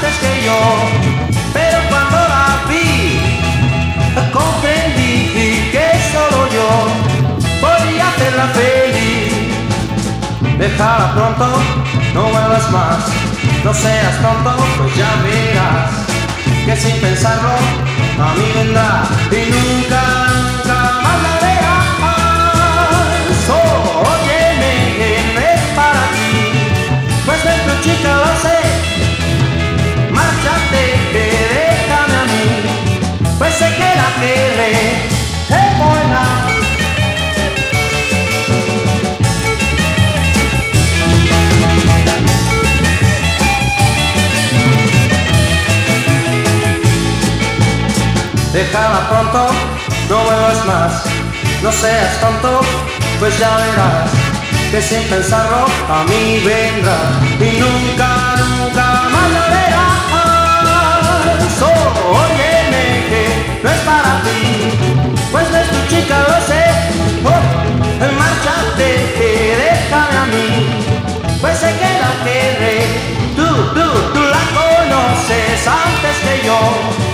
antes que yo, pero cuando la vi, comprendí que solo yo podía hacerla feliz. Déjala pronto, no vuelvas más, no seas tonto, pues ya verás que sin pensarlo a mí vendrá y nunca, nunca más la verás. Oh, óyeme, no es para ti, pues de tu chica lo sé. Márchate, déjame a mí, pues sé que la querré, es buena. Déjala pronto, no vuelvas más, no seas tonto, pues ya verás que sin pensarlo a mí vendrá y nunca, nunca más la verás. Oh, óyeme que no es para ti, pues no es tu chica, lo sé. Oh, márchate, déjame a mí, pues sé que la querré. Tú la conoces antes que yo.